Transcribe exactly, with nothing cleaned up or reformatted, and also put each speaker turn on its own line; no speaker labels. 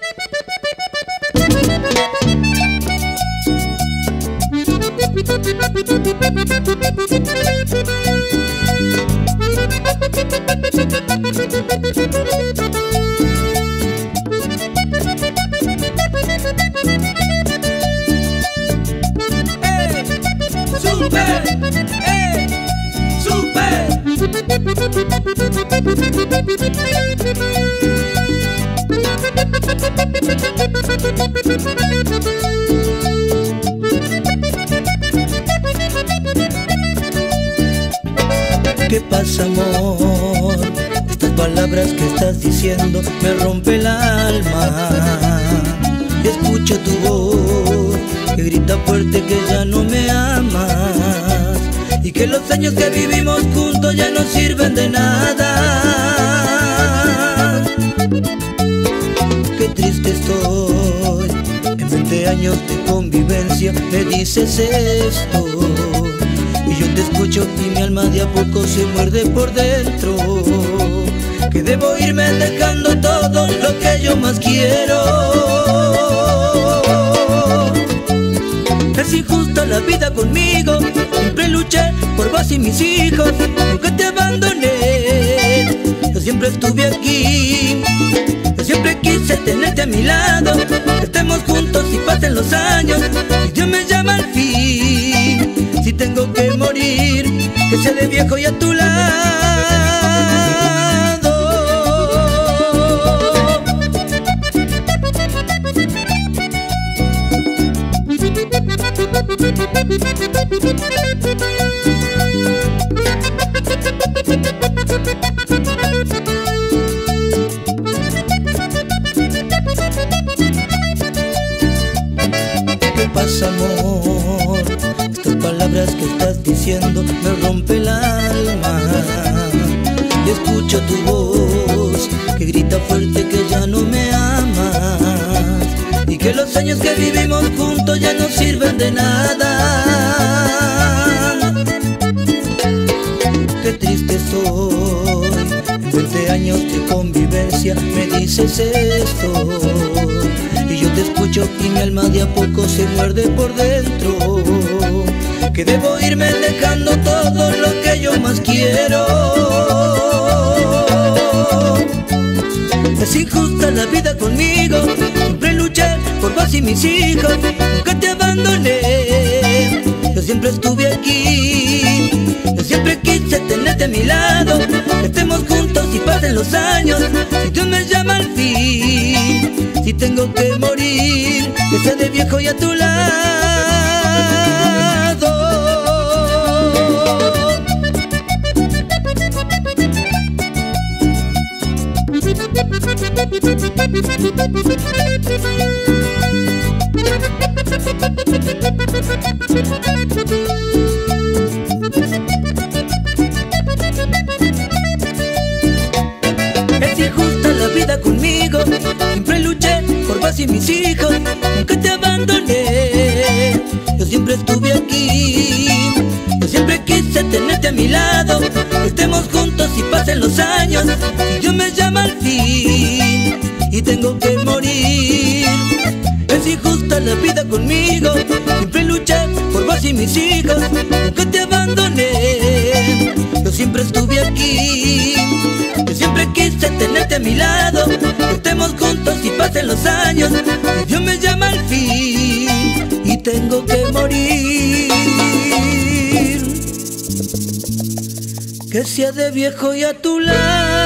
¿Qué pasa, amor? Estas palabras que estás diciendo me rompe el alma. Y escucho tu voz que grita fuerte que ya no me amas y que los años que vivimos juntos ya no sirven de nada. Qué triste estoy, en veinte años de convivencia me dices esto. Y yo te escucho y mi alma de a poco se muerde por dentro. Que debo irme dejando todo lo que yo más quiero. Es injusta la vida conmigo, siempre luché por vos y mis hijos. Nunca te abandoné, yo siempre estuve aquí. Yo siempre quise tenerte a mi lado, que estemos juntos y pasen los años. Si Dios me llama al fin, si tengo que morir, que sea de viejo y a tu lado. ¿Qué pasa, amor? Estas palabras que estás diciendo me rompe el alma. Y escucho tu voz que grita fuerte que ya no me amas y que los años que vivimos juntos ya no sirven de nada. Qué triste soy, en veinte años de convivencia me dices esto. Y yo te escucho y mi alma de a poco se muerde por dentro. Que debo irme dejando todo lo que yo más quiero. Es injusta la vida conmigo, siempre luché por vos y mis hijos. Nunca te abandoné, yo siempre estuve aquí. Yo siempre quise tenerte a mi lado, que estemos juntos y pasen los años. Si Dios me llama al fin, si tengo que morir, que sea de viejo y a tu lado. Es injusta la vida conmigo, siempre luché por vos y mis hijos. Nunca te abandoné, yo siempre estuve aquí. Yo siempre quise tenerte a mi lado, que estemos juntos y pasen los años. Si Dios me llama al fin y tengo que morir. Es injusta la vida conmigo, siempre luché por vos y mis hijos. Nunca te abandoné, yo siempre estuve aquí. Yo siempre quise tenerte a mi lado, que estemos juntos y pasen los años. Y Dios me llama al fin y tengo que morir, que sea de viejo y a tu lado.